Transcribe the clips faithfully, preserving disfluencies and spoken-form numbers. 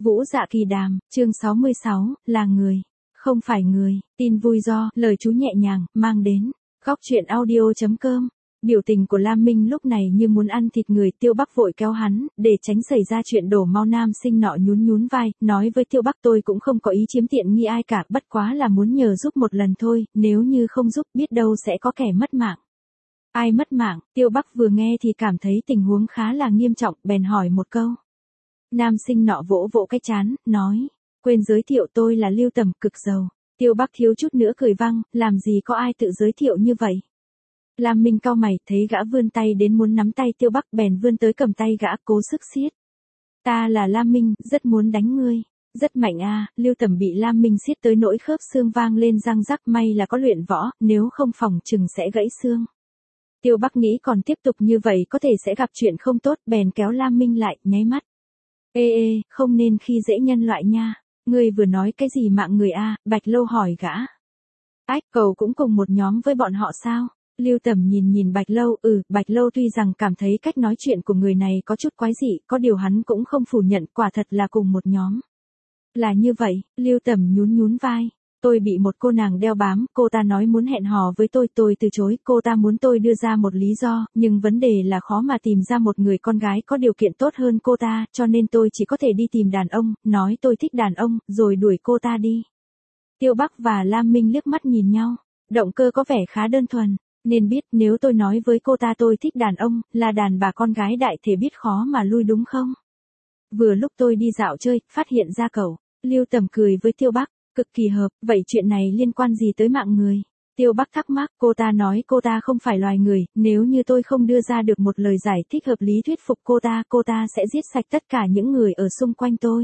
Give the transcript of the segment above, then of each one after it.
Vũ Dạ Kỳ Đàm, chương sáu mươi sáu, là người, không phải người, tin vui do, lời chú nhẹ nhàng, mang đến. Góc truyện audio chấm com. Biểu tình của Lam Minh lúc này như muốn ăn thịt người. Tiêu Bắc vội kéo hắn, để tránh xảy ra chuyện đổ mau. Nam sinh nọ nhún nhún vai, nói với Tiêu Bắc tôi cũng không có ý chiếm tiện nghi ai cả, bất quá là muốn nhờ giúp một lần thôi, nếu như không giúp biết đâu sẽ có kẻ mất mạng. Ai mất mạng? Tiêu Bắc vừa nghe thì cảm thấy tình huống khá là nghiêm trọng, bèn hỏi một câu. Nam sinh nọ vỗ vỗ cái trán, nói, quên giới thiệu tôi là Lưu Tầm, cực giàu. Tiêu Bắc thiếu chút nữa cười vang, làm gì có ai tự giới thiệu như vậy. Lam Minh cau mày, thấy gã vươn tay đến muốn nắm tay Tiêu Bắc, bèn vươn tới cầm tay gã, cố sức siết. Ta là Lam Minh, rất muốn đánh ngươi. Rất mạnh a. À. Lưu Tầm bị Lam Minh siết tới nỗi khớp xương vang lên răng rắc, may là có luyện võ, nếu không phòng chừng sẽ gãy xương. Tiêu Bắc nghĩ còn tiếp tục như vậy có thể sẽ gặp chuyện không tốt, bèn kéo Lam Minh lại, nháy mắt. Ê ê, không nên khi dễ nhân loại nha. Ngươi vừa nói cái gì mạng người a? À? Bạch Lâu hỏi gã. Ách, cậu cũng cùng một nhóm với bọn họ sao? Lưu Tầm nhìn nhìn Bạch Lâu, ừ, Bạch Lâu tuy rằng cảm thấy cách nói chuyện của người này có chút quái dị, có điều hắn cũng không phủ nhận, quả thật là cùng một nhóm. Là như vậy, Lưu Tầm nhún nhún vai. Tôi bị một cô nàng đeo bám, cô ta nói muốn hẹn hò với tôi, tôi từ chối, cô ta muốn tôi đưa ra một lý do, nhưng vấn đề là khó mà tìm ra một người con gái có điều kiện tốt hơn cô ta, cho nên tôi chỉ có thể đi tìm đàn ông, nói tôi thích đàn ông, rồi đuổi cô ta đi. Tiêu Bắc và Lam Minh liếc mắt nhìn nhau, động cơ có vẻ khá đơn thuần, nên biết nếu tôi nói với cô ta tôi thích đàn ông, là đàn bà con gái đại thể biết khó mà lui đúng không? Vừa lúc tôi đi dạo chơi, phát hiện ra cậu, Lưu Tầm cười với Tiêu Bắc. Cực kỳ hợp, vậy chuyện này liên quan gì tới mạng người? Tiêu Bắc thắc mắc, cô ta nói cô ta không phải loài người, nếu như tôi không đưa ra được một lời giải thích hợp lý thuyết phục cô ta, cô ta sẽ giết sạch tất cả những người ở xung quanh tôi.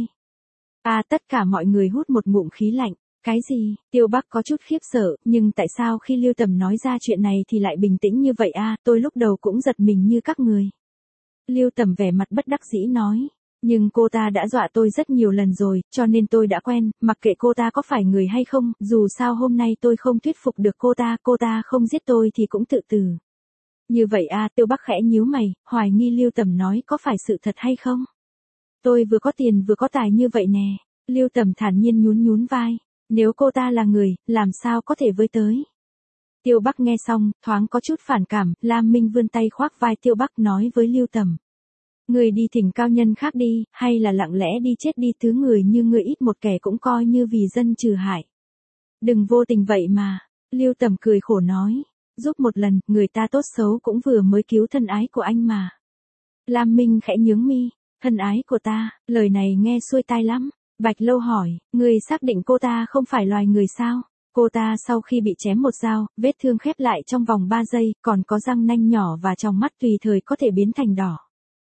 À, tất cả mọi người hút một ngụm khí lạnh. Cái gì? Tiêu Bắc có chút khiếp sợ, nhưng tại sao khi Lưu Tầm nói ra chuyện này thì lại bình tĩnh như vậy à, tôi lúc đầu cũng giật mình như các người. Lưu Tầm vẻ mặt bất đắc dĩ nói. Nhưng cô ta đã dọa tôi rất nhiều lần rồi, cho nên tôi đã quen, mặc kệ cô ta có phải người hay không, dù sao hôm nay tôi không thuyết phục được cô ta, cô ta không giết tôi thì cũng tự tử. Như vậy à, Tiêu Bắc khẽ nhíu mày, hoài nghi Lưu Tầm nói có phải sự thật hay không. Tôi vừa có tiền vừa có tài như vậy nè, Lưu Tầm thản nhiên nhún nhún vai, nếu cô ta là người, làm sao có thể với tới. Tiêu Bắc nghe xong, thoáng có chút phản cảm, Lam Minh vươn tay khoác vai Tiêu Bắc nói với Lưu Tầm. Người đi thỉnh cao nhân khác đi, hay là lặng lẽ đi chết đi, thứ người như người ít một kẻ cũng coi như vì dân trừ hại. Đừng vô tình vậy mà, Lưu Tầm cười khổ nói, giúp một lần, người ta tốt xấu cũng vừa mới cứu thân ái của anh mà. Lam Minh khẽ nhướng mi, thân ái của ta, lời này nghe xuôi tai lắm. Bạch Lâu hỏi, người xác định cô ta không phải loài người sao? Cô ta sau khi bị chém một dao, vết thương khép lại trong vòng ba giây, còn có răng nanh nhỏ và trong mắt tùy thời có thể biến thành đỏ.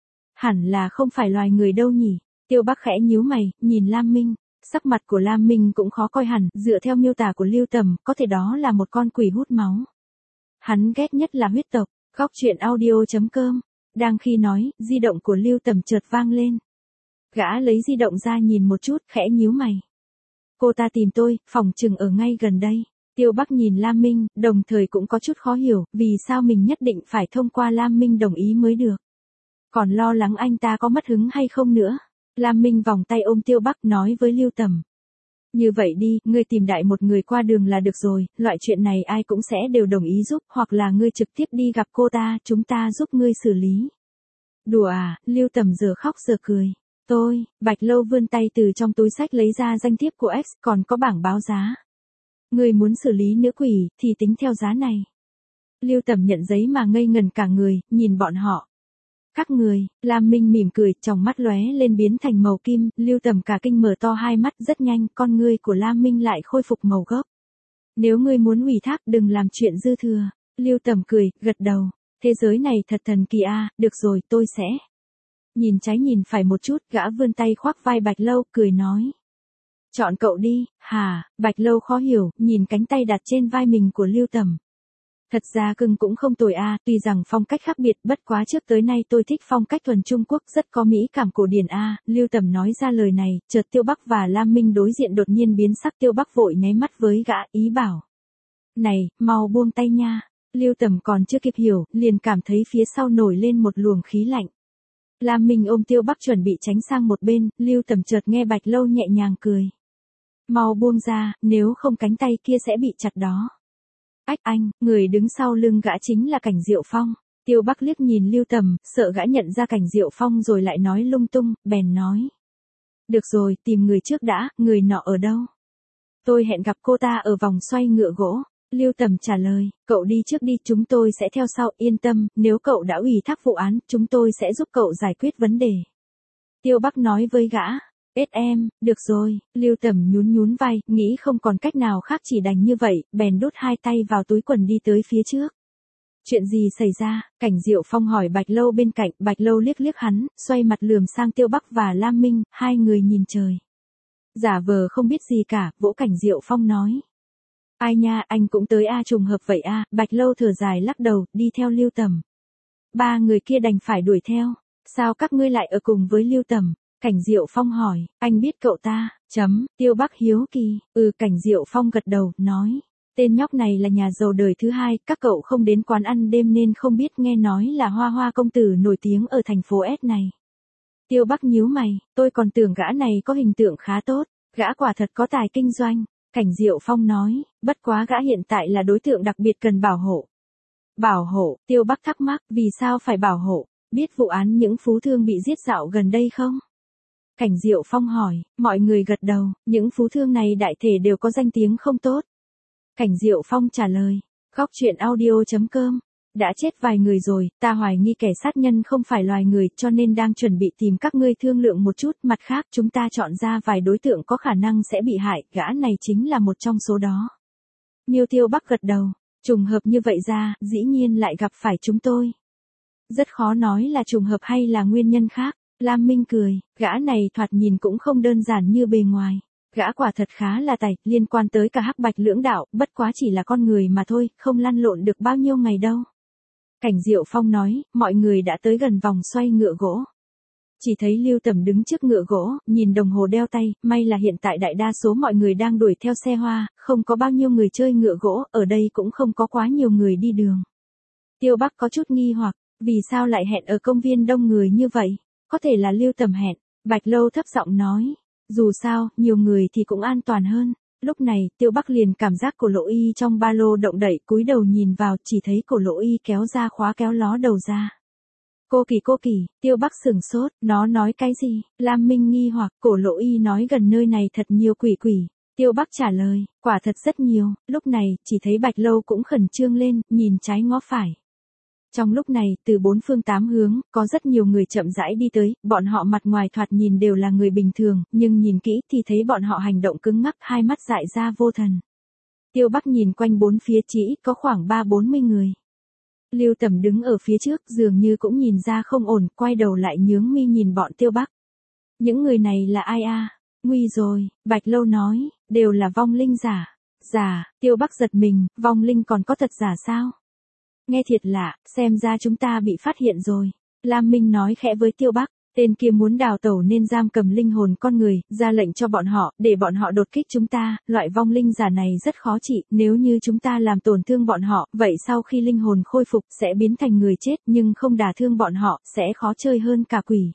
Hẳn là không phải loài người đâu nhỉ. Tiêu Bắc khẽ nhíu mày, nhìn Lam Minh. Sắc mặt của Lam Minh cũng khó coi hẳn, dựa theo miêu tả của Lưu Tầm, có thể đó là một con quỷ hút máu. Hắn ghét nhất là huyết tộc. Góc truyện audio chấm com. Đang khi nói, di động của Lưu Tầm chợt vang lên. Gã lấy di động ra nhìn một chút, khẽ nhíu mày. Cô ta tìm tôi, phòng chừng ở ngay gần đây. Tiêu Bắc nhìn Lam Minh, đồng thời cũng có chút khó hiểu, vì sao mình nhất định phải thông qua Lam Minh đồng ý mới được. Còn lo lắng anh ta có mất hứng hay không nữa. Lam Minh vòng tay ôm Tiêu Bắc nói với Lưu Tầm. Như vậy đi, ngươi tìm đại một người qua đường là được rồi, loại chuyện này ai cũng sẽ đều đồng ý giúp, hoặc là ngươi trực tiếp đi gặp cô ta, chúng ta giúp ngươi xử lý. Đùa à, Lưu Tầm giờ khóc giờ cười. Tôi, Bạch Lâu vươn tay từ trong túi sách lấy ra danh thiếp của X, còn có bảng báo giá. Ngươi muốn xử lý nữ quỷ, thì tính theo giá này. Lưu Tầm nhận giấy mà ngây ngần cả người, nhìn bọn họ. Các người, Lam Minh mỉm cười, trong mắt lóe lên biến thành màu kim, Lưu Tầm cả kinh mở to hai mắt, rất nhanh, con ngươi của Lam Minh lại khôi phục màu gốc. Nếu ngươi muốn ủy thác, đừng làm chuyện dư thừa. Lưu Tầm cười, gật đầu. Thế giới này thật thần kỳ a, à, được rồi, tôi sẽ. Nhìn trái nhìn phải một chút, gã vươn tay khoác vai Bạch Lâu, cười nói. Chọn cậu đi, hả? Bạch Lâu khó hiểu, nhìn cánh tay đặt trên vai mình của Lưu Tầm. Thật ra cưng cũng không tồi a, à, tuy rằng phong cách khác biệt, bất quá trước tới nay tôi thích phong cách thuần Trung Quốc, rất có mỹ cảm cổ điển a. À. Lưu Tầm nói ra lời này, chợt Tiêu Bắc và Lam Minh đối diện đột nhiên biến sắc, Tiêu Bắc vội nháy mắt với gã, ý bảo. Này, mau buông tay nha. Lưu Tầm còn chưa kịp hiểu, liền cảm thấy phía sau nổi lên một luồng khí lạnh. Lam Minh ôm Tiêu Bắc chuẩn bị tránh sang một bên, Lưu Tầm chợt nghe Bạch Lâu nhẹ nhàng cười. Mau buông ra, nếu không cánh tay kia sẽ bị chặt đó. Ách anh, người đứng sau lưng gã chính là Cảnh Diệu Phong. Tiêu Bắc liếc nhìn Lưu Tầm, sợ gã nhận ra Cảnh Diệu Phong rồi lại nói lung tung, bèn nói. Được rồi, tìm người trước đã, người nọ ở đâu? Tôi hẹn gặp cô ta ở vòng xoay ngựa gỗ. Lưu Tầm trả lời, cậu đi trước đi, chúng tôi sẽ theo sau, yên tâm, nếu cậu đã ủy thác vụ án, chúng tôi sẽ giúp cậu giải quyết vấn đề. Tiêu Bắc nói với gã, ết em, được rồi, Lưu Tầm nhún nhún vai, nghĩ không còn cách nào khác chỉ đành như vậy, bèn đút hai tay vào túi quần đi tới phía trước. Chuyện gì xảy ra? Cảnh Diệu Phong hỏi Bạch Lâu bên cạnh, Bạch Lâu liếc liếc hắn, xoay mặt lườm sang Tiêu Bắc và Lam Minh, hai người nhìn trời. Giả vờ không biết gì cả, vỗ Cảnh Diệu Phong nói. Ai nha, anh cũng tới a, trùng hợp vậy a. Bạch Lâu thở dài lắc đầu, đi theo Lưu Tầm. Ba người kia đành phải đuổi theo. Sao các ngươi lại ở cùng với Lưu Tầm? Cảnh Diệu Phong hỏi, anh biết cậu ta, chấm, Tiêu Bắc hiếu kỳ, ừ Cảnh Diệu Phong gật đầu, nói. Tên nhóc này là nhà giàu đời thứ hai, các cậu không đến quán ăn đêm nên không biết, nghe nói là Hoa Hoa công tử nổi tiếng ở thành phố S này. Tiêu Bắc nhíu mày, tôi còn tưởng gã này có hình tượng khá tốt, gã quả thật có tài kinh doanh. Cảnh Diệu Phong nói, bất quá gã hiện tại là đối tượng đặc biệt cần bảo hộ. Bảo hộ, Tiêu Bắc thắc mắc, vì sao phải bảo hộ, biết vụ án những phú thương bị giết dạo gần đây không? Cảnh Diệu Phong hỏi, mọi người gật đầu, những phú thương này đại thể đều có danh tiếng không tốt. Cảnh Diệu Phong trả lời, góc truyện audio chấm com, đã chết vài người rồi, ta hoài nghi kẻ sát nhân không phải loài người cho nên đang chuẩn bị tìm các ngươi thương lượng một chút, mặt khác chúng ta chọn ra vài đối tượng có khả năng sẽ bị hại, gã này chính là một trong số đó. Miêu Tiêu Bắc gật đầu, trùng hợp như vậy ra, dĩ nhiên lại gặp phải chúng tôi. Rất khó nói là trùng hợp hay là nguyên nhân khác, Lam Minh cười, gã này thoạt nhìn cũng không đơn giản như bề ngoài. Gã quả thật khá là tài, liên quan tới cả hắc bạch lưỡng đạo, bất quá chỉ là con người mà thôi, không lăn lộn được bao nhiêu ngày đâu. Cảnh Diệu Phong nói, mọi người đã tới gần vòng xoay ngựa gỗ. Chỉ thấy Lưu Tầm đứng trước ngựa gỗ, nhìn đồng hồ đeo tay, may là hiện tại đại đa số mọi người đang đuổi theo xe hoa, không có bao nhiêu người chơi ngựa gỗ, ở đây cũng không có quá nhiều người đi đường. Tiêu Bắc có chút nghi hoặc, vì sao lại hẹn ở công viên đông người như vậy? Có thể là Lưu Tầm hẹn, Bạch Lâu thấp giọng nói. Dù sao, nhiều người thì cũng an toàn hơn. Lúc này, Tiêu Bắc liền cảm giác cổ Lộ Y trong ba lô động đậy, cúi đầu nhìn vào, chỉ thấy cổ Lộ Y kéo ra khóa kéo ló đầu ra. Cô kỳ cô kỳ, Tiêu Bắc sửng sốt, nó nói cái gì? Lam Minh nghi hoặc, cổ Lộ Y nói gần nơi này thật nhiều quỷ quỷ. Tiêu Bắc trả lời, quả thật rất nhiều. Lúc này, chỉ thấy Bạch Lâu cũng khẩn trương lên, nhìn trái ngó phải. Trong lúc này, từ bốn phương tám hướng, có rất nhiều người chậm rãi đi tới, bọn họ mặt ngoài thoạt nhìn đều là người bình thường, nhưng nhìn kỹ thì thấy bọn họ hành động cứng ngắc, hai mắt dại ra vô thần. Tiêu Bắc nhìn quanh bốn phía chỉ có khoảng ba bốn mươi người. Lưu Tầm đứng ở phía trước, dường như cũng nhìn ra không ổn, quay đầu lại nhướng mi nhìn bọn Tiêu Bắc. Những người này là ai a? Nguy rồi, Bạch Lâu nói, đều là vong linh giả. Giả, Tiêu Bắc giật mình, vong linh còn có thật giả sao? Nghe thiệt lạ, xem ra chúng ta bị phát hiện rồi. Lam Minh nói khẽ với Tiêu Bắc, tên kia muốn đào tẩu nên giam cầm linh hồn con người, ra lệnh cho bọn họ, để bọn họ đột kích chúng ta, loại vong linh giả này rất khó trị, nếu như chúng ta làm tổn thương bọn họ, vậy sau khi linh hồn khôi phục sẽ biến thành người chết nhưng không đả thương bọn họ, sẽ khó chơi hơn cả quỷ.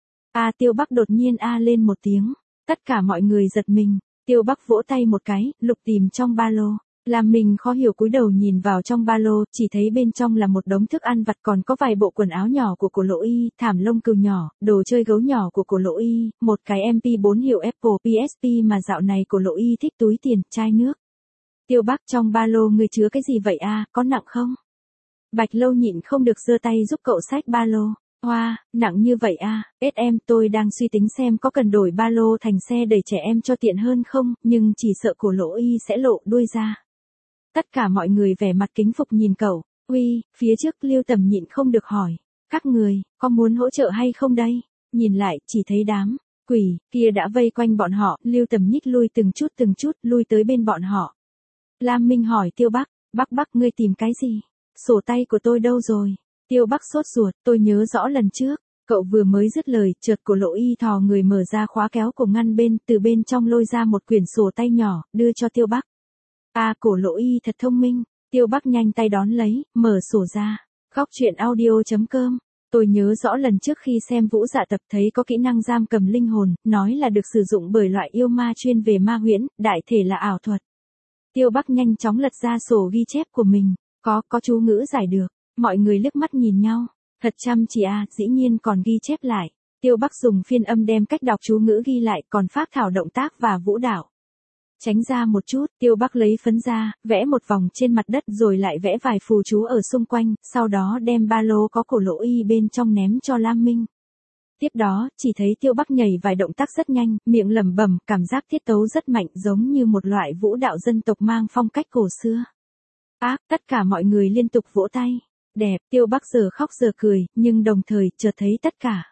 A Tiêu Bắc đột nhiên a lên một tiếng, tất cả mọi người giật mình, Tiêu Bắc vỗ tay một cái, lục tìm trong ba lô. Làm mình khó hiểu cúi đầu nhìn vào trong ba lô, chỉ thấy bên trong là một đống thức ăn vặt còn có vài bộ quần áo nhỏ của cổ Lộ Y, thảm lông cừu nhỏ, đồ chơi gấu nhỏ của cổ Lộ Y, một cái em pê bốn hiệu Apple pê ét pê mà dạo này cổ Lộ Y thích, túi tiền, chai nước. Tiêu Bắc, trong ba lô người chứa cái gì vậy a, có nặng không? Bạch Lâu nhịn không được giơ tay giúp cậu xách ba lô. Hoa, wow, nặng như vậy a, ết em, tôi đang suy tính xem có cần đổi ba lô thành xe đẩy trẻ em cho tiện hơn không, nhưng chỉ sợ cổ Lộ Y sẽ lộ đuôi ra. Tất cả mọi người vẻ mặt kính phục nhìn cậu. Uy, phía trước Lưu Tầm nhịn không được hỏi, các người, có muốn hỗ trợ hay không đây? Nhìn lại, chỉ thấy đám quỷ kia đã vây quanh bọn họ, Lưu Tầm nhích lui từng chút từng chút, lui tới bên bọn họ. Lam Minh hỏi Tiêu Bắc, Bắc Bắc ngươi tìm cái gì? Sổ tay của tôi đâu rồi? Tiêu Bắc sốt ruột, tôi nhớ rõ lần trước, cậu vừa mới dứt lời, chợt cổ Lộ Y thò người mở ra khóa kéo của ngăn bên, từ bên trong lôi ra một quyển sổ tay nhỏ, đưa cho Tiêu Bắc. À, cổ Lộ Y thật thông minh, Tiêu Bắc nhanh tay đón lấy, mở sổ ra. Góc truyện audio chấm com Tôi nhớ rõ lần trước khi xem Vũ Dạ Tập thấy có kỹ năng giam cầm linh hồn, nói là được sử dụng bởi loại yêu ma chuyên về ma huyễn, đại thể là ảo thuật. Tiêu Bắc nhanh chóng lật ra sổ ghi chép của mình, có, có chú ngữ giải được, mọi người liếc mắt nhìn nhau, thật chăm chỉ à, dĩ nhiên còn ghi chép lại. Tiêu Bắc dùng phiên âm đem cách đọc chú ngữ ghi lại, còn phác thảo động tác và vũ đạo. Tránh ra một chút, Tiêu Bắc lấy phấn ra, vẽ một vòng trên mặt đất rồi lại vẽ vài phù chú ở xung quanh, sau đó đem ba lô có cổ lỗ y bên trong ném cho Lam Minh. Tiếp đó, chỉ thấy Tiêu Bắc nhảy vài động tác rất nhanh, miệng lẩm bẩm, cảm giác tiết tấu rất mạnh, giống như một loại vũ đạo dân tộc mang phong cách cổ xưa. Ác, tất cả mọi người liên tục vỗ tay. Đẹp, Tiêu Bắc giờ khóc giờ cười, nhưng đồng thời chợt thấy tất cả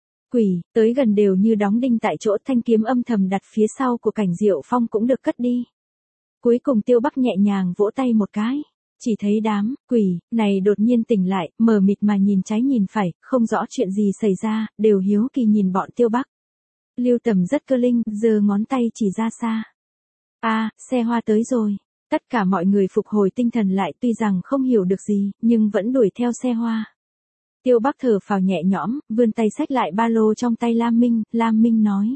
quỷ tới gần đều như đóng đinh tại chỗ, thanh kiếm âm thầm đặt phía sau của Cảnh Diệu Phong cũng được cất đi. Cuối cùng Tiêu Bắc nhẹ nhàng vỗ tay một cái, chỉ thấy đám quỷ này đột nhiên tỉnh lại, mờ mịt mà nhìn trái nhìn phải, không rõ chuyện gì xảy ra, đều hiếu kỳ nhìn bọn Tiêu Bắc. Lưu Tầm rất cơ linh, giơ ngón tay chỉ ra xa. A, à, xe hoa tới rồi. Tất cả mọi người phục hồi tinh thần lại, tuy rằng không hiểu được gì, nhưng vẫn đuổi theo xe hoa. Tiêu Bắc thở phào nhẹ nhõm, vươn tay xách lại ba lô trong tay Lam Minh, Lam Minh nói.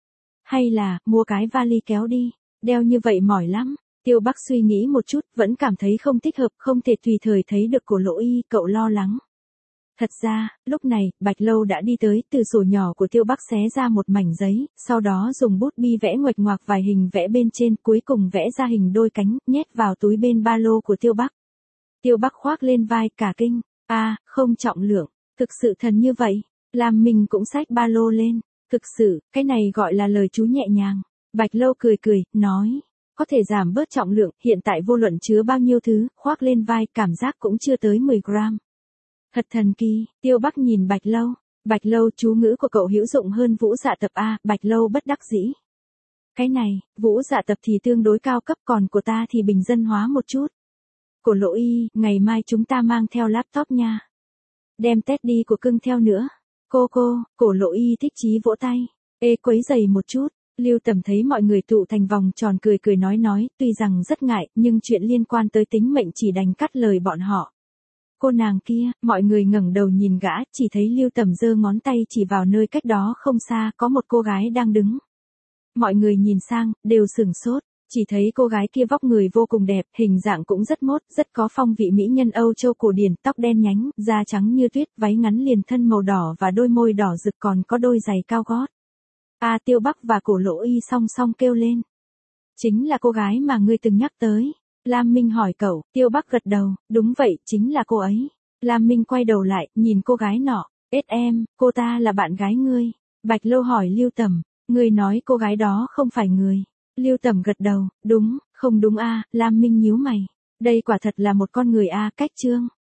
Hay là, mua cái vali kéo đi, đeo như vậy mỏi lắm. Tiêu Bắc suy nghĩ một chút, vẫn cảm thấy không thích hợp, không thể tùy thời thấy được cổ lỗ y, cậu lo lắng. Thật ra, lúc này, Bạch Lâu đã đi tới, từ sổ nhỏ của Tiêu Bắc xé ra một mảnh giấy, sau đó dùng bút bi vẽ nguệch ngoạc vài hình vẽ bên trên, cuối cùng vẽ ra hình đôi cánh, nhét vào túi bên ba lô của Tiêu Bắc. Tiêu Bắc khoác lên vai, cả kinh. A, à, không trọng lượng, thực sự thần như vậy. Lam Minh cũng xách ba lô lên. Thực sự, cái này gọi là lời chú nhẹ nhàng. Bạch Lâu cười cười, nói, có thể giảm bớt trọng lượng, hiện tại vô luận chứa bao nhiêu thứ, khoác lên vai, cảm giác cũng chưa tới mười gram. Thật thần kỳ. Tiêu Bắc nhìn Bạch Lâu. Bạch Lâu, chú ngữ của cậu hữu dụng hơn Vũ Dạ Tập a. Bạch Lâu bất đắc dĩ. Cái này, Vũ Dạ Tập thì tương đối cao cấp, còn của ta thì bình dân hóa một chút. Cổ lỗ y, ngày mai chúng ta mang theo laptop nha. Đem Teddy của cưng theo nữa. Cô cô, cổ lỗ y thích chí vỗ tay. Ê, quấy giày một chút. Lưu Tầm thấy mọi người tụ thành vòng tròn cười cười nói nói, tuy rằng rất ngại, nhưng chuyện liên quan tới tính mệnh chỉ đành cắt lời bọn họ. Cô nàng kia, mọi người ngẩng đầu nhìn gã, chỉ thấy Lưu Tầm giơ ngón tay chỉ vào nơi cách đó không xa, có một cô gái đang đứng. Mọi người nhìn sang, đều sửng sốt. Chỉ thấy cô gái kia vóc người vô cùng đẹp, hình dạng cũng rất mốt, rất có phong vị mỹ nhân Âu Châu cổ điển, tóc đen nhánh, da trắng như tuyết, váy ngắn liền thân màu đỏ và đôi môi đỏ rực, còn có đôi giày cao gót. A, à, Tiêu Bắc và cổ lỗ y song song kêu lên. Chính là cô gái mà ngươi từng nhắc tới. Lam Minh hỏi cậu, Tiêu Bắc gật đầu, đúng vậy, chính là cô ấy. Lam Minh quay đầu lại, nhìn cô gái nọ, ết em, cô ta là bạn gái ngươi. Bạch Lâu hỏi Lưu Tầm, ngươi nói cô gái đó không phải người. Lưu Tầm gật đầu, đúng, không đúng a. Lam Minh nhíu mày. Đây quả thật là một con người a. Cách chương.